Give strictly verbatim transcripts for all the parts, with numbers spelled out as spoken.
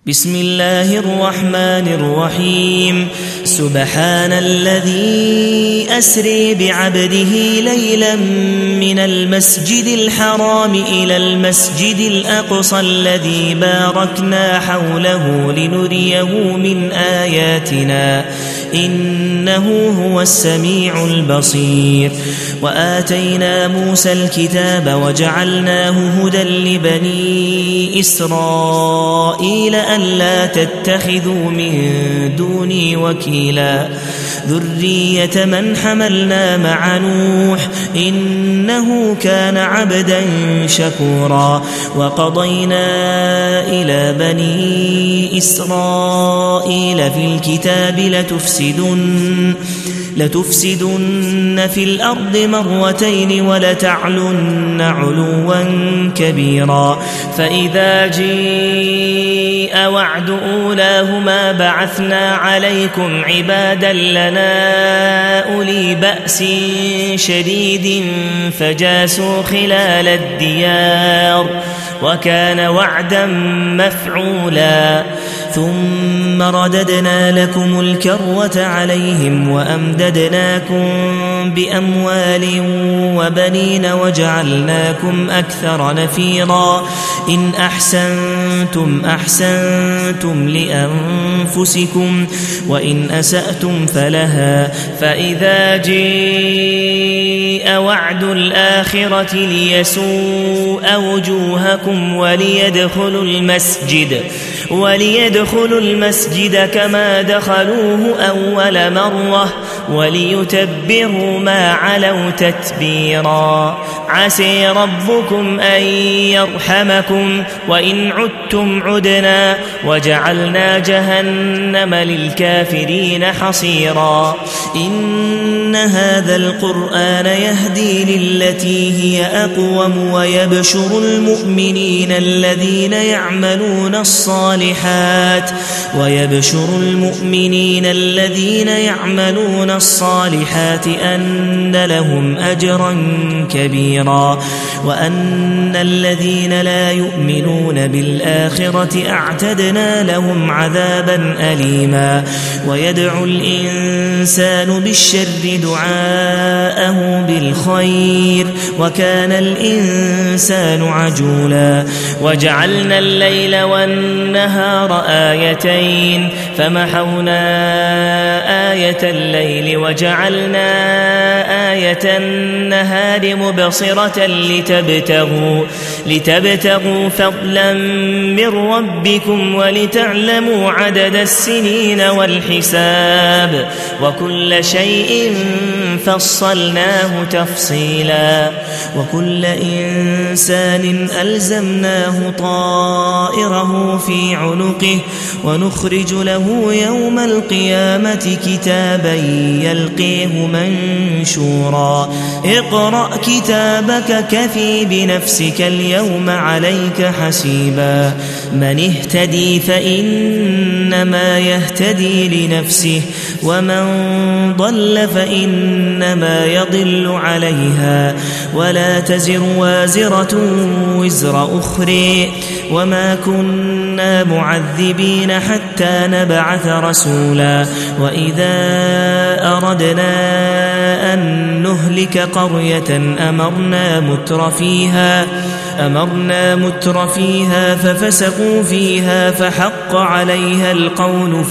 بسم الله الرحمن الرحيم سبحان الذي أسري بعبده ليلا من المسجد الحرام إلى المسجد الأقصى الذي باركنا حوله لنريه من آياتنا إنه هو السميع البصير وآتينا موسى الكتاب وجعلناه هدى لبني إسرائيل ألا تتخذوا من دوني وكيلا ذرية من حملنا مع نوح إنه كان عبدا شكورا وقضينا إلى بني إسرائيل في الكتاب لتفسدن لتفسدن في الأرض مرتين ولتعلن علوا كبيرا فإذا جيء وعد أولاهما بعثنا عليكم عبادا لنا أولي بأس شديد فجاسوا خلال الديار وكان وعدا مفعولا ثم رددنا لكم الكرة عليهم وأمددناكم بأموال وبنين وجعلناكم أكثر نفيرا إن أحسنتم أحسنتم لأنفسكم وإن أسأتم فلها فإذا جاء وعد الآخرة ليسوء وجوهكم وليدخلوا المسجد وليدخلوا المسجد كما دخلوه أول مرة وليتبروا ما علوا تتبيرا عسى ربكم أن يرحمكم وإن عدتم عدنا وجعلنا جهنم للكافرين حصيرا إن هذا القرآن يهدي للتي هي أقوم ويبشر المؤمنين الذين يعملون الصالحات ويبشر المؤمنين الذين يعملون الصالحات أن لهم أجرا كبيرا وأن الذين لا يؤمنون بالآخرة أعتدنا لهم عذابا أليما ويدعو الإنسان بالشر دعاءه بالخير وكان الإنسان عجولا وجعلنا الليل والنهار آيتين فمحونا آية الليل وجعلنا آية النهار مبصرة لتبتغوا, لتبتغوا فضلا من ربكم ولتعلموا عدد السنين والحساب وكل شيء فصلناه تفصيلا وكل إنسان ألزمناه طائره في عنقه ونخرج له يوم القيامة كتابا يلقيه منشورا اقرأ كتابك كفي بنفسك اليوم عليك حسيبا من اهتدي فإنما يهتدي لنفسه ومن ضل فإنما يضل عليها ولا تزر وازرة وزر أخرى وما كنا معذبين حتى نبعث رسولا وإذا أردنا أن نهلك قرية أمرنا متر فيها أمرنا متر فيها ففسقوا فيها فحق عليها القول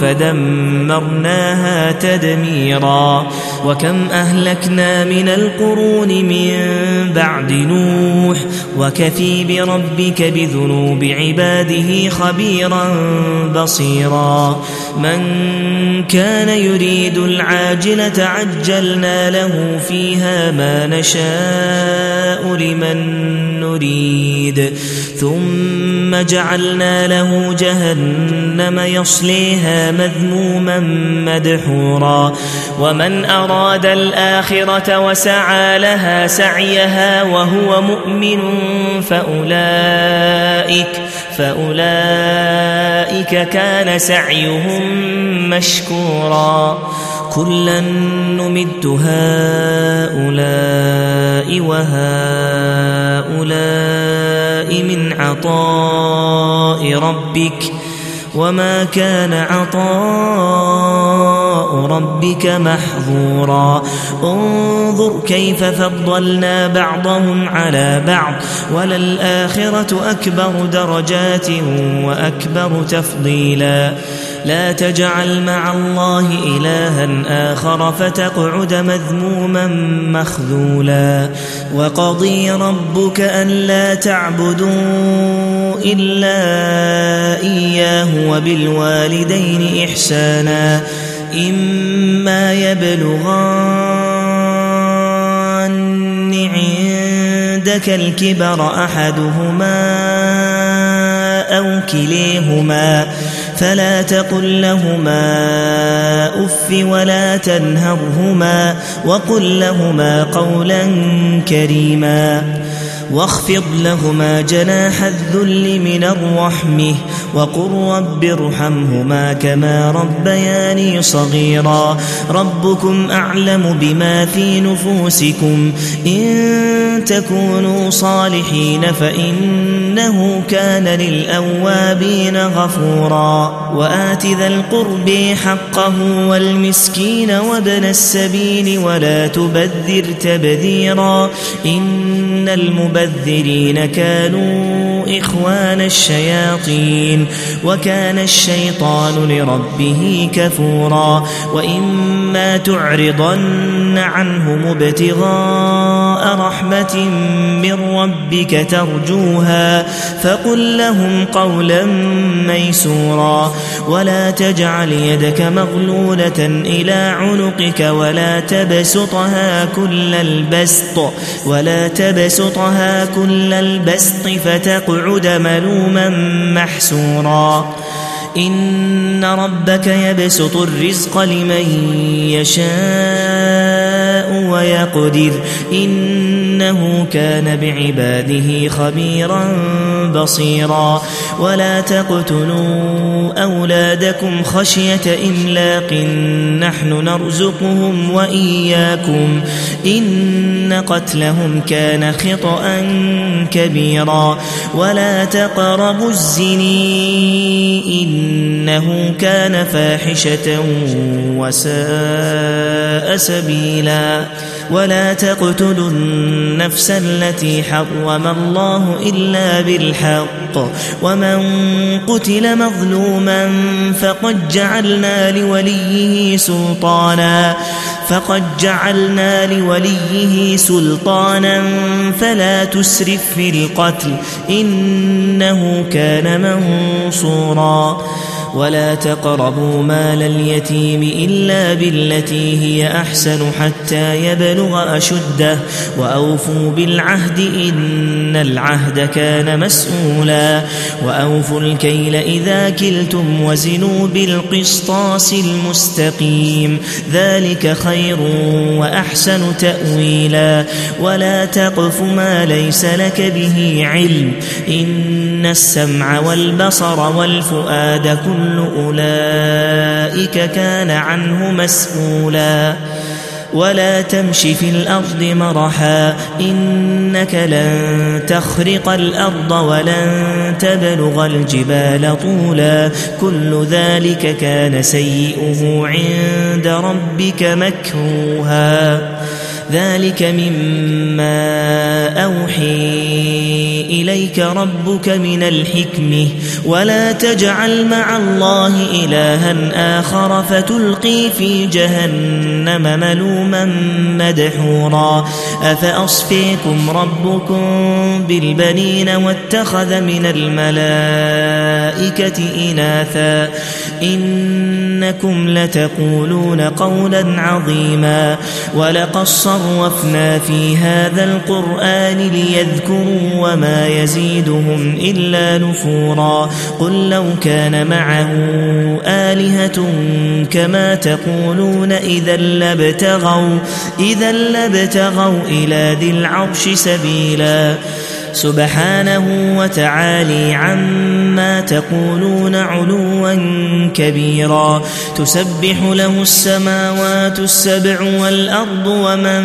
فدمرناها تدميرا وكم أهلكنا من القرون من بعد نوح وكفي بربك بذنوب عباده خبيرا بصيرا من كان يريد العاجلة عجلنا له فيها ما نشاء لمن نريد ثم جعلنا له جهنم يصليها مذموما مدحورا ومن أراد الآخرة وسعى لها سعيها وهو مؤمن فأولئك فأولئك كان سعيهم مشكورا كلا نمد هؤلاء وهؤلاء من عطاء ربك وما كان عطاء ربك محظورا انظر كيف فضلنا بعضهم على بعض وللآخرة أكبر درجات وأكبر تفضيلا لا تجعل مع الله إلها آخر فتقعد مذموما مخذولا وقضي ربك ألا تعبدوا إلا إياه وبالوالدين إحسانا إما يبلغن عندك الكبر أحدهما أو كليهما فلا تقل لهما أف ولا تنهرهما وقل لهما قولا كريما واخفض لهما جناح الذل من الرحمة وقل رب ارحمهما كما ربياني صغيرا ربكم أعلم بما في نفوسكم إن تكونوا صالحين فإنه كان للأوابين غفورا وآت ذا القرب حقه والمسكين وابن السبيل ولا تبذر تبذيرا إن المبذرين كانوا إخوان الشياطين وكان الشيطان لربه كفورا وإما تعرضن عنهم ابتغاء رحمة من ربك ترجوها فقل لهم قولا ميسورا ولا تجعل يدك مغلولة إلى عنقك ولا تبسطها كل البسط ولا تبسطها كل البسط فتقعد ملوما محسورا إن ربك يبسط الرزق لمن يشاء ويقدر إنه كان بعباده خبيرا بصيرا ولا تقتلوا أولادكم خشية إملاق نحن نرزقهم وإياكم إن قتلهم كان خطأ كبيرا ولا تقربوا الزنا إنه كان فاحشة وساء سبيلا ولا تقتلوا النفس التي حرم الله إلا بالحق ومن قتل مظلوما فقد جعلنا لوليه سلطانا فقد جعلنا لوليه سلطانا فلا تسرف في القتل إنه كان منصورا ولا تقربوا مال اليتيم إلا بالتي هي أحسن حتى يبلغ أشده وأوفوا بالعهد إن العهد كان مسؤولا وأوفوا الكيل إذا كلتم وزنوا بالقسطاس المستقيم ذلك خير وأحسن تأويلا ولا تقف ما ليس لك به علم إن السمع والبصر والفؤاد كل أولئك كان عنه مسؤولا ولا تمش في الأرض مرحا إنك لن تخرق الأرض ولن تبلغ الجبال طولا كل ذلك كان سيئه عند ربك مكروها ذلك مما أوحي إليك ربك من الحكمة ولا تجعل مع الله إلها آخر فتلقي في جهنم ملوما مدحورا أفأصفيكم ربكم بالبنين واتخذ من الملائكة إناثا إنكم لتقولون قولا عظيما ولقد صرفنا في هذا القرآن ليذكروا وما يزيدهم إلا نفورا قل لو كان معه آلهة كما تقولون إذا لابتغوا, إذا لابتغوا إلى ذي العرش سبيلا سبحانه وتعالى عما تقولون علوا كبيرا تسبح له السماوات السبع والأرض ومن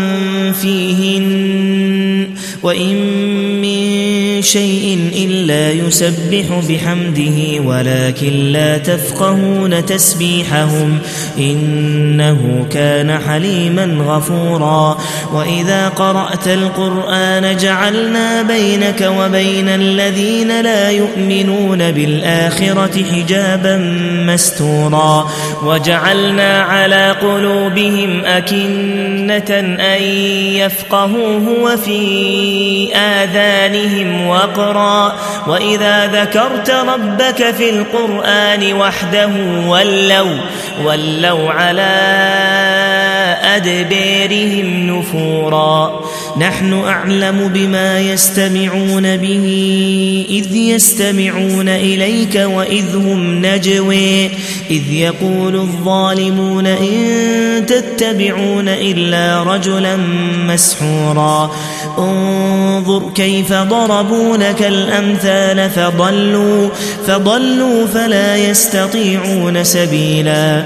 فيهن وإن من شيء إلا يسبح بحمده ولكن لا تفقهون تسبيحهم إنه كان حليما غفورا وإذا قرأت القرآن جعلنا بينك وبين الذين لا يؤمنون بالآخرة حجابا مستورا وجعلنا على قلوبهم أكنة أن يفقهوه وفي آذانهم وقرا وإذا ذكرت ربك في القرآن وحده ولوا, ولوا على أدبارهم نفورا نحن أعلم بما يستمعون به إذ يستمعون إليك وإذ هم نجوى إذ يقول الظالمون إن تتبعون إلا رجلا مسحورا انظر كيف ضربوا لك الأمثال فضلوا, فضلوا فلا يستطيعون سبيلا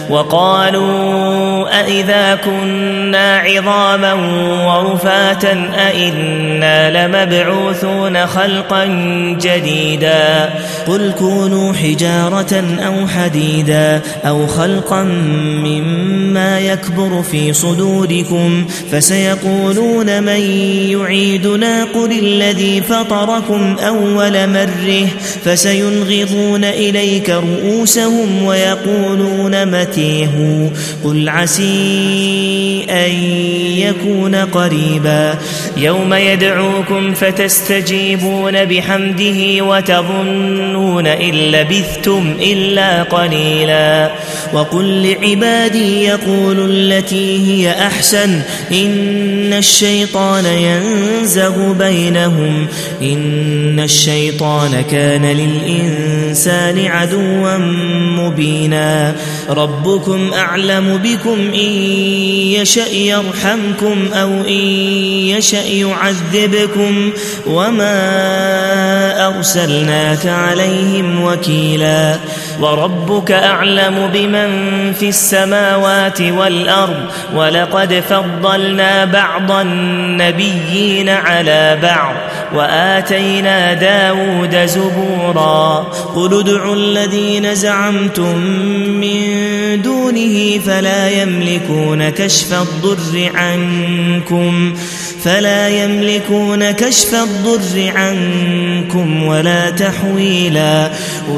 وقالوا أئذا كنا عظاما ورفاتا أئنا لمبعوثون خلقا جديدا قل كونوا حجارة أو حديدا أو خلقا مما يكبر في صدوركم فسيقولون من يعيدنا قل الذي فطركم أول مرة فسينغضون إليك رؤوسهم ويقولون متى قل عسي أن يكون قريبا يوم يدعوكم فتستجيبون بحمده وتظنون إن لبثتم إلا قليلا وقل لعبادي يقولوا التي هي أحسن إن الشيطان ينزغ بينهم إن الشيطان كان للإنسان عدوا مبينا ربكم أعلم بكم إن يشأ يرحمكم أو إن يشأ يعذبكم وما أرسلناك عليهم وكيلا وربك أعلم بمن في السماوات والأرض ولقد فضلنا بعض النبيين على بعض وآتينا داود زبورا قل ادعوا الذين زعمتم من دونه فلا يملكون كشف الضر عنكم فلا يملكون كشف الضر عنكم ولا تحويلا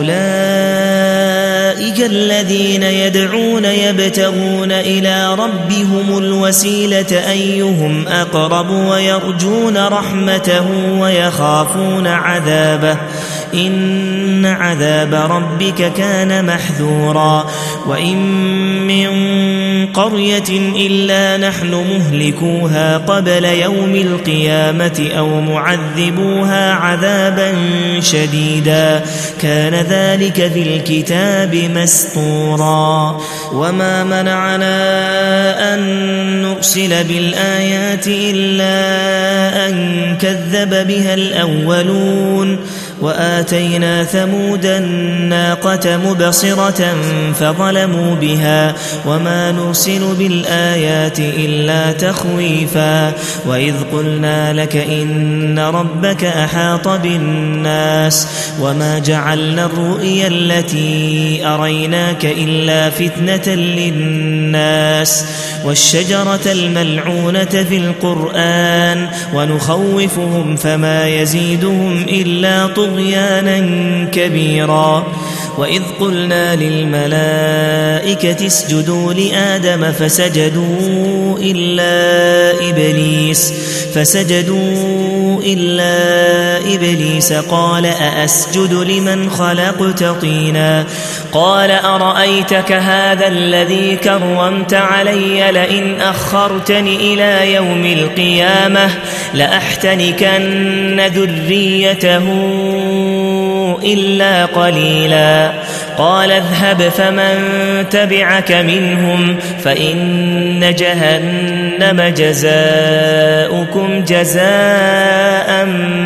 أولئك الذين يدعون يبتغون إلى ربهم الوسيلة أيهم أقرب ويرجون رحمته ويخافون عذابه إن عذاب ربك كان محذورا وإن من قرية إلا نحن مهلكوها قبل يوم القيامة أو معذبوها عذابا شديدا كان ذلك في الكتاب مسطورا وما منعنا أن نرسل بالآيات إلا أن كذب بها الأولون وآتينا ثمود الناقة مبصرة فظلموا بها وما نرسل بالآيات إلا تخويفا وإذ قلنا لك إن ربك أحاط بالناس وما جعلنا الرؤيا التي أريناك إلا فتنة للناس والشجرة الملعونة في القرآن ونخوفهم فما يزيدهم إلا طغيانا كبيرا وإذ قلنا للملائكة اسجدوا لآدم فسجدوا إلا إبليس فسجدوا إلا إبليس قال أأسجد لمن خلقت طينا قال أرأيتك هذا الذي كرمت علي لئن أخرتني إلى يوم القيامة لأحتنكن ذريته إلا قليلا قال اذهب فمن تبعك منهم فإن جهنم جزاؤكم جزاء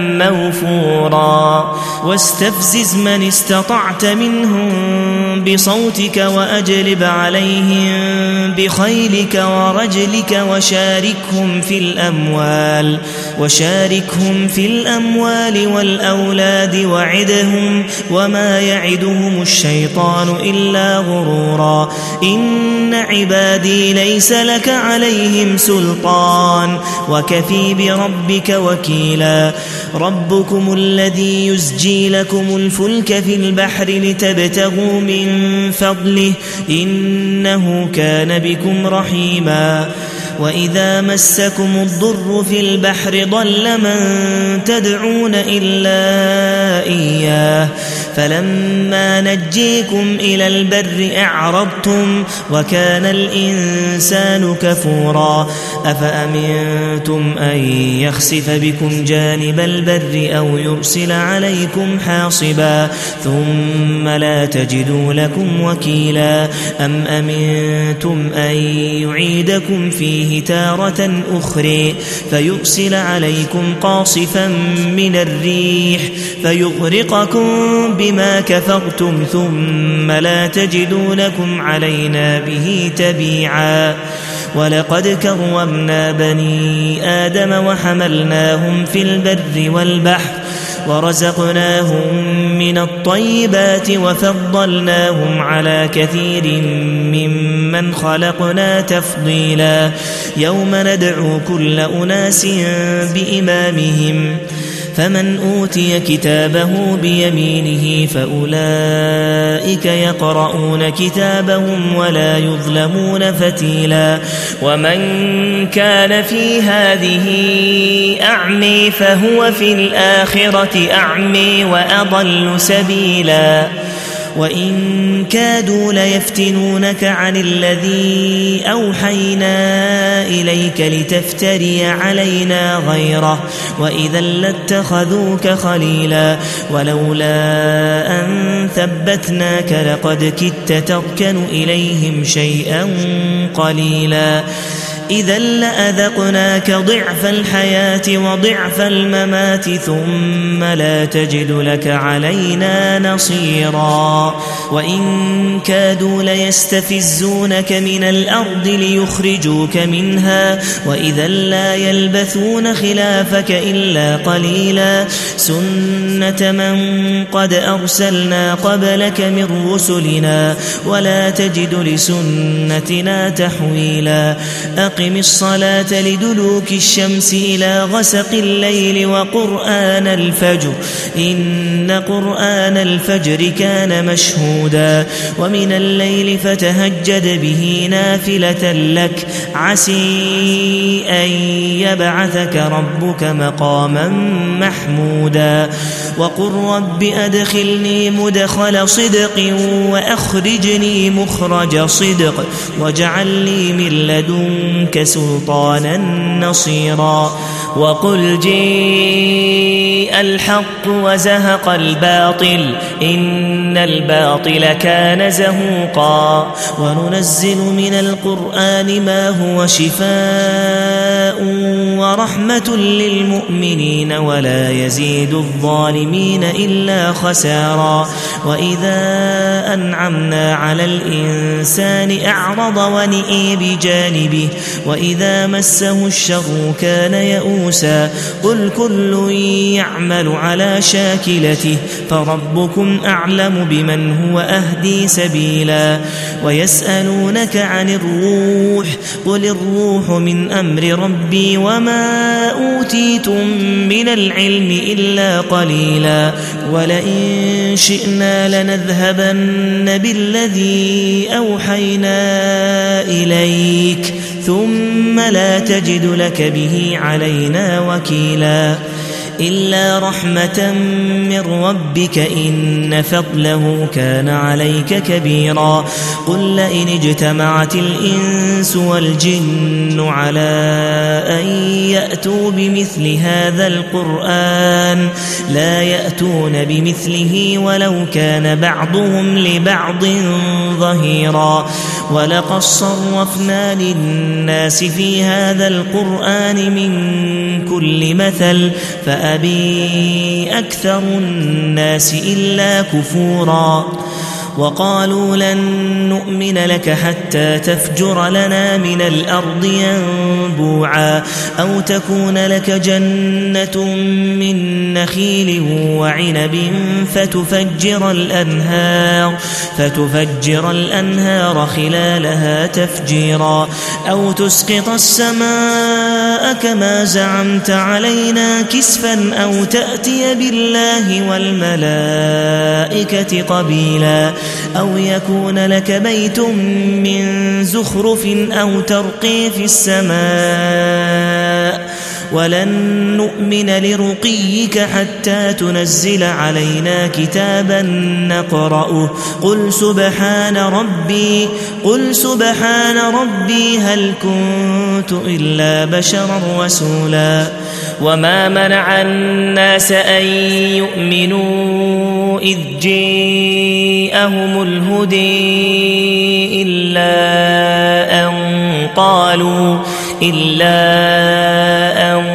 موفورا واستفزز من استطعت منهم بصوتك وأجلب عليهم بخيلك ورجلك وشاركهم في الأموال وشاركهم في الأموال والأولاد وعدهم وما يعدهم الشيطان إلا غرورا إن عبادي ليس لك عليهم سلطان وكفي بربك وكيلا ربكم الذي يزجي لكم الفلك في البحر لتبتغوا من فضله إنه كان بكم رحيما وإذا مسكم الضر في البحر ضل من تدعون إلا إياه فلما نجيكم إلى البر أعرضتم وكان الإنسان كفورا أفأمنتم أن يخسف بكم جانب البر أو يرسل عليكم حاصبا ثم لا تجدوا لكم وكيلا أم أمنتم أن يعيدكم فيه تارة أخرى فيرسل عليكم قاصفا من الريح فيغرقكم بما كفرتم ثم لا تجدوا لكم علينا به تبيعا ولقد كرمنا بني آدم وحملناهم في البر والبحر ورزقناهم من الطيبات وفضلناهم على كثير ممن خلقنا تفضيلا يوم ندعو كل أناس بإمامهم فمن أوتي كتابه بيمينه فأولئك يقرؤون كتابهم ولا يظلمون فتيلا ومن كان في هذه أعمي فهو في الآخرة أعمي وأضل سبيلا وإن كادوا ليفتنونك عن الذي أوحينا إليك لتفتري علينا غيره وإذا لاتخذوك خليلا ولولا أن ثبتناك لقد كدت تركن إليهم شيئا قليلا إذا لأذقناك ضعف الحياة وضعف الممات ثم لا تجد لك علينا نصيرا وإن كادوا ليستفزونك من الأرض ليخرجوك منها وإذا لا يلبثون خلافك إلا قليلا سنة من قد أرسلنا قبلك من رسلنا ولا تجد لسنتنا تحويلا أقم الصلاة لدلوك الشمس إلى غسق الليل وقرآن الفجر إن قرآن الفجر كان مشهودا ومن الليل فتهجد به نافلة لك عسي أن يبعثك ربك مقاما محمودا وقل رب أدخلني مدخل صدق وأخرجني مخرج صدق واجعل لي من لدنك سلطانا نصيرا وقل جيء الحق وزهق الباطل إن الباطل كان زهوقا وننزل من القرآن ما هو شفاء ورحمة للمؤمنين ولا يزيد الظالمين إلا خسارا وإذا أنعمنا على الإنسان أعرض ونئي بجانبه وإذا مسه الشر كان يئوسا قل كل يعمل على شاكلته فربكم أعلم بمن هو أهدي سبيلا ويسألونك عن الروح قل الروح من أمر ربي وما أوتيتم من العلم إلا قليلا ولئن شئنا لنذهبن بالذي أوحينا إليك ثم لا تجد لك به علينا وكيلا إلا رحمة من ربك إن فضله كان عليك كبيرا قل لئن اجتمعت الإنس والجن على أن يأتوا بمثل هذا القرآن لا يأتون بمثله ولو كان بعضهم لبعض ظهيرا ولقد صرفنا للناس في هذا القرآن من كل مثل فأبي أكثر الناس إلا كفورا وقالوا لن نؤمن لك حتى تفجر لنا من الأرض ينبوعا أو تكون لك جنة من نخيل وعنب فتفجر الأنهار فتفجر الأنهار خلالها تفجيرا أو تسقط السماء كما زعمت علينا كسفا أو تأتي بالله والملائكة قبيلا أو يكون لك بيت من زخرف أو ترقي في السماء ولن نؤمن لرقيك حتى تنزل علينا كتابا نقرأه قل سبحان ربي قل سبحان ربي هل كنت إلا بشرا رسولا وما منع الناس أن يؤمنوا إذ جاءهم الهدي إلا أن قالوا إلا أن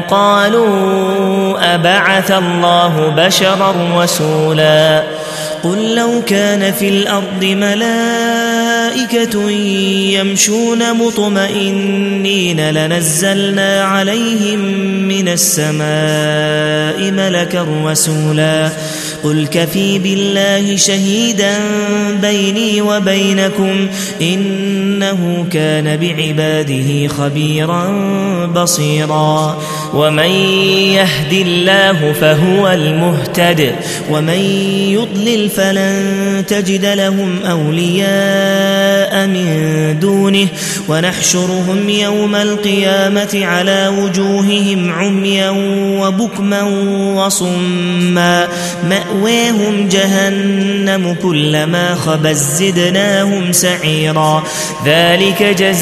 قالوا أبعث الله بشرا رسولا قل لو كان في الأرض ملائكة يمشون مطمئنين لنزلنا عليهم من السماء ملكا رسولا قل كفى بالله شهيدا بيني وبينكم إنه كان بعباده خبيرا بصيرا ومن يهد الله فهو المهتد ومن يضلل فلن تجد لهم أولياء من دونه ونحشرهم يوم القيامة على وجوههم عميا وبكما وصما مأواهم جهنم كلما خبت زدناهم سعيرا ذلك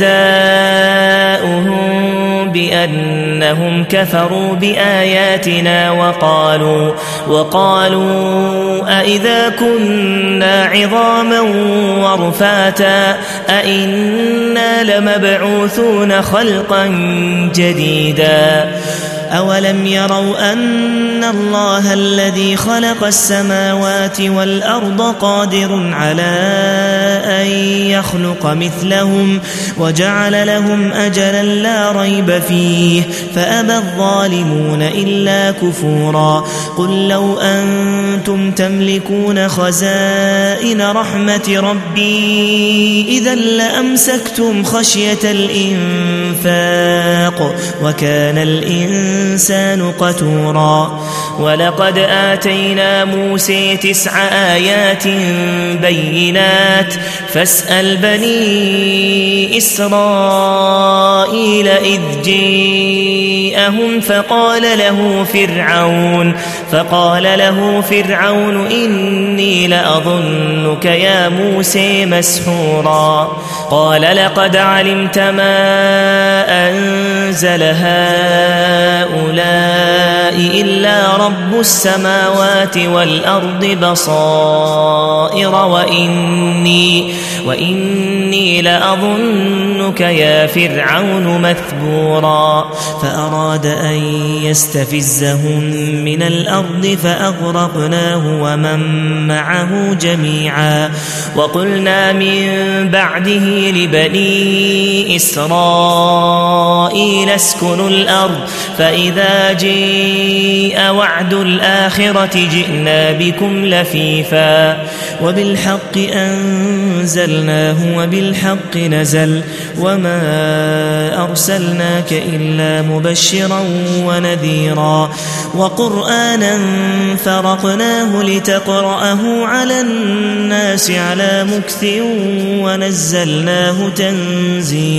جزاؤهم بأنهم كفروا بآياتنا وقالوا وقالوا أئذا كنا عظاما ورفاتا أئنا لمبعوثون خلقا جديدا أولم يروا أن الله الذي خلق السماوات والأرض قادر على أن يخلق مثلهم وجعل لهم أجلا لا ريب فيه فأبى الظالمون إلا كفورا قل لو أنتم تملكون خزائن رحمة ربي إذا لأمسكتم خشية الإنفاق وكان الإنسان الإنسان قتورا ولقد آتينا موسى تسع آيات بينات فاسأل بني إسرائيل إذ جاءهم فقال له فرعون فقال له فرعون إني لأظنك يا موسى مسحورا قال لقد علمت ما أنزل هؤلاء إلا رب السماوات والأرض بصائر وإني, وإني لأظنك يا فرعون مثبورا فأراد أن يستفزهم من الأرض فأغرقناه ومن معه جميعا وقلنا من بعده لبني إسرائيل اسكنوا الأرض فإذا جاء وعد الآخرة جئنا بكم لفيفا وبالحق أنزلناه وبالحق نزل وما أرسلناك إلا مبشرا ونذيرا وقرآنا فرقناه لتقرأه على الناس على مكث ونزلناه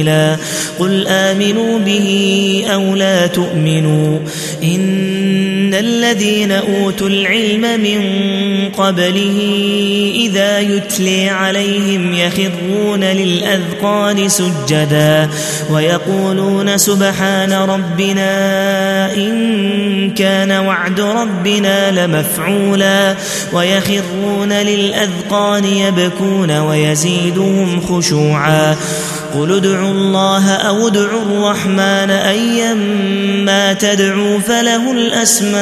تنزيلا قل آمنوا به أو لا تؤمنوا إن الذين أوتوا العلم من قبله إذا يتلي عليهم يخرون للأذقان سجدا ويقولون سبحان ربنا إن كان وعد ربنا لمفعولا ويخرون للأذقان يبكون ويزيدهم خشوعا قل ادعوا الله أو ادعوا الرحمن أيما تدعوا فله الأسماء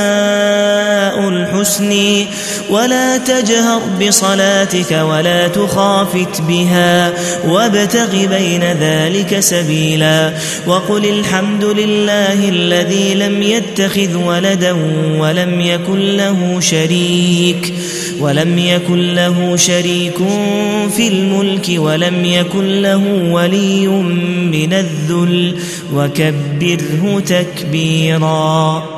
الحسن ولا تجهر بصلاتك ولا تخافت بها وابتغ بين ذلك سبيلا وقل الحمد لله الذي لم يتخذ ولدا ولم يكن له شريك ولم يكن له شريك في الملك ولم يكن له ولي من الذل وكبره تكبيرا.